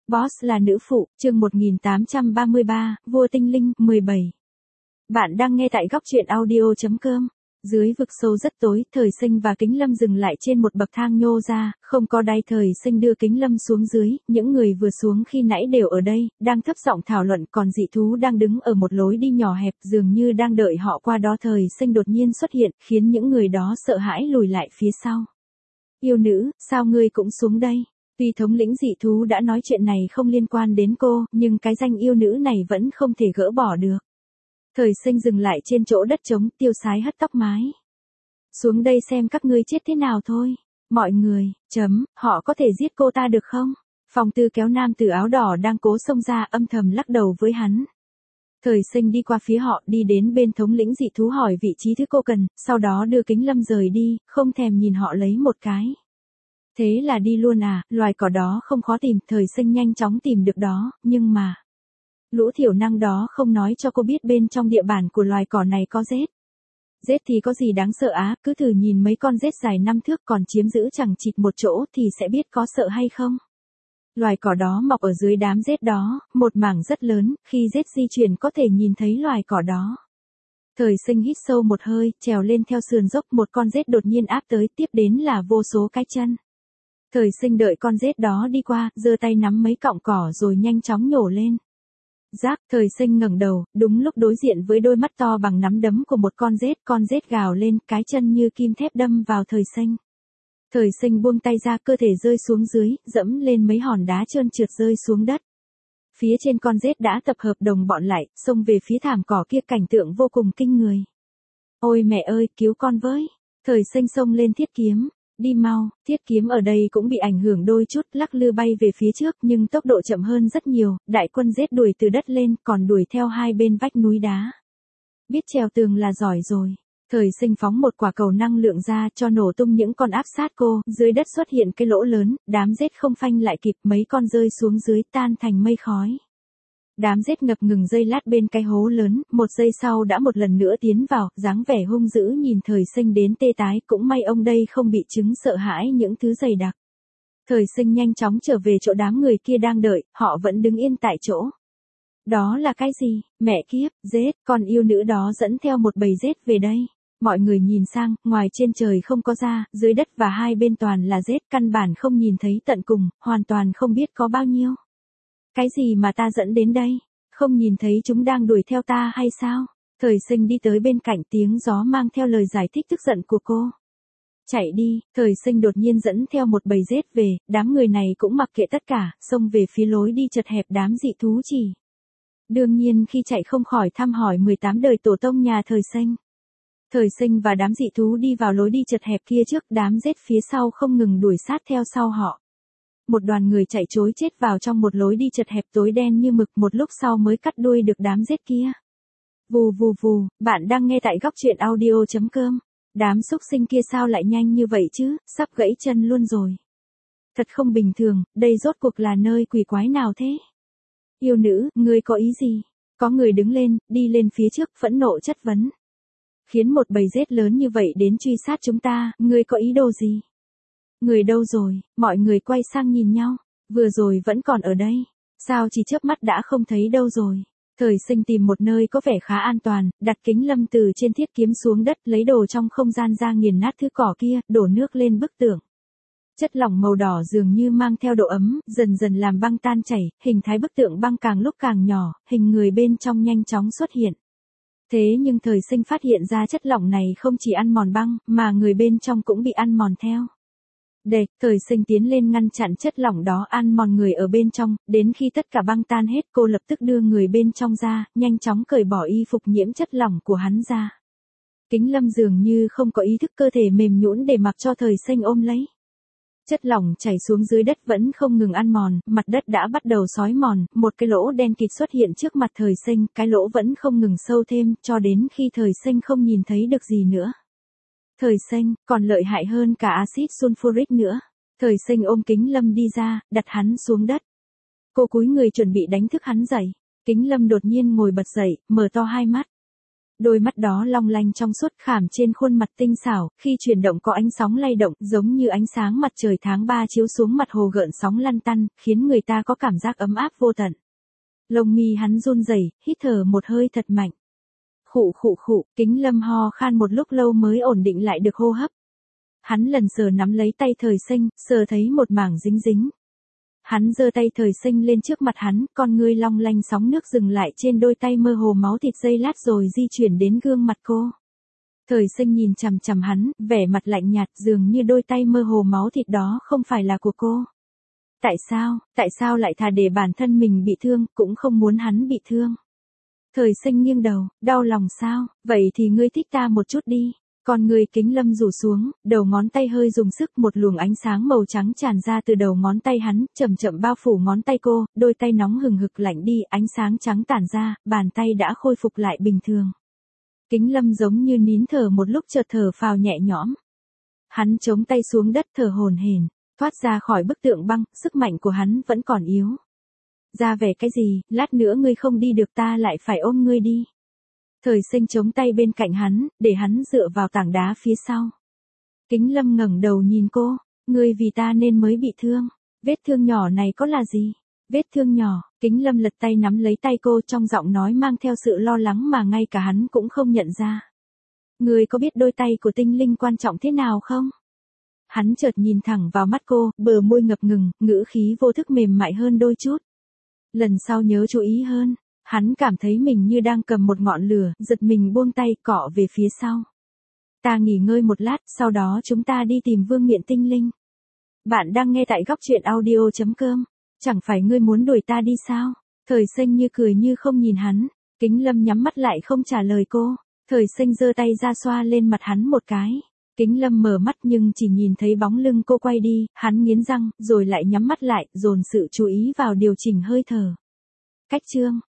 Boss là nữ phụ, chương 1833, vua tinh linh, 17. Bạn đang nghe tại góc truyện audio.com. Dưới vực sâu rất tối, Thời Sinh và Kính Lâm dừng lại trên một bậc thang nhô ra, không có đáy. Thời Sinh đưa Kính Lâm xuống dưới, những người vừa xuống khi nãy đều ở đây, đang thấp giọng thảo luận, còn dị thú đang đứng ở một lối đi nhỏ hẹp, dường như đang đợi họ qua đó. Thời Sinh đột nhiên xuất hiện, khiến những người đó sợ hãi lùi lại phía sau. Yêu nữ, sao ngươi cũng xuống đây? Tuy thống lĩnh dị thú đã nói chuyện này không liên quan đến cô, nhưng cái danh yêu nữ này vẫn không thể gỡ bỏ được. Thời Sinh dừng lại trên chỗ đất trống, tiêu sái hất tóc mái. Xuống đây xem các ngươi chết thế nào thôi. Mọi người, họ có thể giết cô ta được không? Phong Tư kéo nam tử áo đỏ đang cố xông ra, âm thầm lắc đầu với hắn. Thời Sinh đi qua phía họ, đi đến bên thống lĩnh dị thú hỏi vị trí thứ cô cần, sau đó đưa Kính Lâm rời đi, không thèm nhìn họ lấy một cái. Thế là đi luôn à? Loài cỏ đó không khó tìm. Thời Sinh nhanh chóng tìm được đó, nhưng mà lũ thiểu năng đó không nói cho cô biết bên trong địa bàn của loài cỏ này có rết. Rết thì có gì đáng sợ á, cứ thử nhìn mấy con rết dài 5 thước còn chiếm giữ chẳng chịt một chỗ thì sẽ biết có sợ hay không. Loài cỏ đó mọc ở dưới đám rết đó, một mảng rất lớn, khi rết di chuyển có thể nhìn thấy loài cỏ đó. Thời Sinh hít sâu một hơi, trèo lên theo sườn dốc, một con rết đột nhiên áp tới, tiếp đến là vô số cái chân. Thời Sinh đợi con rết đó đi qua, giơ tay nắm mấy cọng cỏ rồi nhanh chóng nhổ lên. Rác. Thời Sinh ngẩng đầu, đúng lúc đối diện với đôi mắt to bằng nắm đấm của một con rết gào lên, cái chân như kim thép đâm vào Thời Sinh. Thời Sinh buông tay ra, cơ thể rơi xuống dưới, dẫm lên mấy hòn đá trơn trượt rơi xuống đất. Phía trên con rết đã tập hợp đồng bọn lại, xông về phía thảm cỏ kia, cảnh tượng vô cùng kinh người. Ôi mẹ ơi, cứu con với! Thời Sinh xông lên thiết kiếm. Đi mau, thiết kiếm ở đây cũng bị ảnh hưởng đôi chút, lắc lư bay về phía trước nhưng tốc độ chậm hơn rất nhiều, đại quân rết đuổi từ đất lên, còn đuổi theo hai bên vách núi đá. Biết trèo tường là giỏi rồi. Thời Sinh phóng một quả cầu năng lượng ra cho nổ tung những con áp sát cô, dưới đất xuất hiện cái lỗ lớn, đám rết không phanh lại kịp, mấy con rơi xuống dưới tan thành mây khói. Đám rết ngập ngừng giây lát bên cái hố lớn, một giây sau đã một lần nữa tiến vào, dáng vẻ hung dữ nhìn Thời Sinh đến tê tái, cũng may ông đây không bị chứng sợ hãi những thứ dày đặc. Thời Sinh nhanh chóng trở về chỗ đám người kia đang đợi, họ vẫn đứng yên tại chỗ. Đó là cái gì? Mẹ kiếp, rết, con yêu nữ đó dẫn theo một bầy rết về đây. Mọi người nhìn sang, ngoài trên trời không có ra, dưới đất và hai bên toàn là rết, căn bản không nhìn thấy tận cùng, hoàn toàn không biết có bao nhiêu. Cái gì mà ta dẫn đến đây? Không nhìn thấy chúng đang đuổi theo ta hay sao? Thời Sinh đi tới bên cạnh, tiếng gió mang theo lời giải thích tức giận của cô. Chạy đi. Thời Sinh đột nhiên dẫn theo một bầy rết về, đám người này cũng mặc kệ tất cả, xông về phía lối đi chật hẹp đám dị thú chỉ. Đương nhiên khi chạy không khỏi thăm hỏi 18 đời tổ tông nhà Thời Sinh. Thời Sinh và đám dị thú đi vào lối đi chật hẹp kia trước, đám rết phía sau không ngừng đuổi sát theo sau họ. Một đoàn người chạy trối chết vào trong một lối đi chật hẹp tối đen như mực, một lúc sau mới cắt đuôi được đám rết kia. Vù vù vù, bạn đang nghe tại góc truyện audio.com. Đám xúc sinh kia sao lại nhanh như vậy chứ, sắp gãy chân luôn rồi. Thật không bình thường, đây rốt cuộc là nơi quỷ quái nào thế? Yêu nữ, ngươi có ý gì? Có người đứng lên, đi lên phía trước, phẫn nộ chất vấn. Khiến một bầy rết lớn như vậy đến truy sát chúng ta, ngươi có ý đồ gì? Người đâu rồi? Mọi người quay sang nhìn nhau. Vừa rồi vẫn còn ở đây. Sao chỉ chớp mắt đã không thấy đâu rồi? Thời Sinh tìm một nơi có vẻ khá an toàn, đặt Kính Lâm từ trên thiết kiếm xuống đất, lấy đồ trong không gian ra nghiền nát thứ cỏ kia, đổ nước lên bức tường. Chất lỏng màu đỏ dường như mang theo độ ấm, dần dần làm băng tan chảy, hình thái bức tượng băng càng lúc càng nhỏ, hình người bên trong nhanh chóng xuất hiện. Thế nhưng Thời Sinh phát hiện ra chất lỏng này không chỉ ăn mòn băng, mà người bên trong cũng bị ăn mòn theo. Thời Sinh tiến lên ngăn chặn chất lỏng đó ăn mòn người ở bên trong, đến khi tất cả băng tan hết cô lập tức đưa người bên trong ra, nhanh chóng cởi bỏ y phục nhiễm chất lỏng của hắn ra. Kính Lâm dường như không có ý thức, cơ thể mềm nhũn để mặc cho Thời Sinh ôm lấy. Chất lỏng chảy xuống dưới đất vẫn không ngừng ăn mòn, mặt đất đã bắt đầu xói mòn, một cái lỗ đen kịt xuất hiện trước mặt Thời Sinh, cái lỗ vẫn không ngừng sâu thêm, cho đến khi Thời Sinh không nhìn thấy được gì nữa. Thời Sinh, còn lợi hại hơn cả axit sulfuric nữa. Thời Sinh ôm Kính Lâm đi ra, đặt hắn xuống đất. Cô cúi người chuẩn bị đánh thức hắn dậy. Kính Lâm đột nhiên ngồi bật dậy, mở to hai mắt. Đôi mắt đó long lanh trong suốt khảm trên khuôn mặt tinh xảo, khi chuyển động có ánh sóng lay động, giống như ánh sáng mặt trời tháng 3 chiếu xuống mặt hồ gợn sóng lăn tăn, khiến người ta có cảm giác ấm áp vô tận. Lông mi hắn run rẩy, hít thở một hơi thật mạnh. Khụ khụ khụ, Kính Lâm ho khan một lúc lâu mới ổn định lại được hô hấp. Hắn lần sờ nắm lấy tay Thời Sinh, sờ thấy một mảng dính dính. Hắn giơ tay Thời Sinh lên trước mặt hắn, con ngươi long lanh sóng nước dừng lại trên đôi tay mơ hồ máu thịt giây lát rồi di chuyển đến gương mặt cô. Thời Sinh nhìn chằm chằm hắn, vẻ mặt lạnh nhạt dường như đôi tay mơ hồ máu thịt đó không phải là của cô. Tại sao lại thà để bản thân mình bị thương, cũng không muốn hắn bị thương. Thời Sinh nghiêng đầu, đau lòng sao, vậy thì ngươi thích ta một chút đi. Con người Kính Lâm rủ xuống, đầu ngón tay hơi dùng sức, một luồng ánh sáng màu trắng tràn ra từ đầu ngón tay hắn, chậm chậm bao phủ ngón tay cô, đôi tay nóng hừng hực lạnh đi, ánh sáng trắng tản ra, bàn tay đã khôi phục lại bình thường. Kính Lâm giống như nín thở một lúc chợt thở phào nhẹ nhõm. Hắn chống tay xuống đất thở hổn hển, thoát ra khỏi bức tượng băng, sức mạnh của hắn vẫn còn yếu. Ra vẻ cái gì, lát nữa ngươi không đi được ta lại phải ôm ngươi đi. Thời Sinh chống tay bên cạnh hắn, để hắn dựa vào tảng đá phía sau. Kính Lâm ngẩng đầu nhìn cô, ngươi vì ta nên mới bị thương. Vết thương nhỏ này có là gì? Vết thương nhỏ, Kính Lâm lật tay nắm lấy tay cô, trong giọng nói mang theo sự lo lắng mà ngay cả hắn cũng không nhận ra. Ngươi có biết đôi tay của tinh linh quan trọng thế nào không? Hắn chợt nhìn thẳng vào mắt cô, bờ môi ngập ngừng, ngữ khí vô thức mềm mại hơn đôi chút. Lần sau nhớ chú ý hơn. Hắn cảm thấy mình như đang cầm một ngọn lửa, giật mình buông tay, cọ về phía sau. Ta nghỉ ngơi một lát, sau đó chúng ta đi tìm vương miện tinh linh. Bạn đang nghe tại góc truyện audio.com. Chẳng phải ngươi muốn đuổi ta đi sao? Thời Sinh như cười như không nhìn hắn. Kính Lâm nhắm mắt lại không trả lời cô. Thời Sinh giơ tay ra xoa lên mặt hắn một cái. Kính Lâm mở mắt nhưng chỉ nhìn thấy bóng lưng cô quay đi, hắn nghiến răng, rồi lại nhắm mắt lại, dồn sự chú ý vào điều chỉnh hơi thở. Cách chương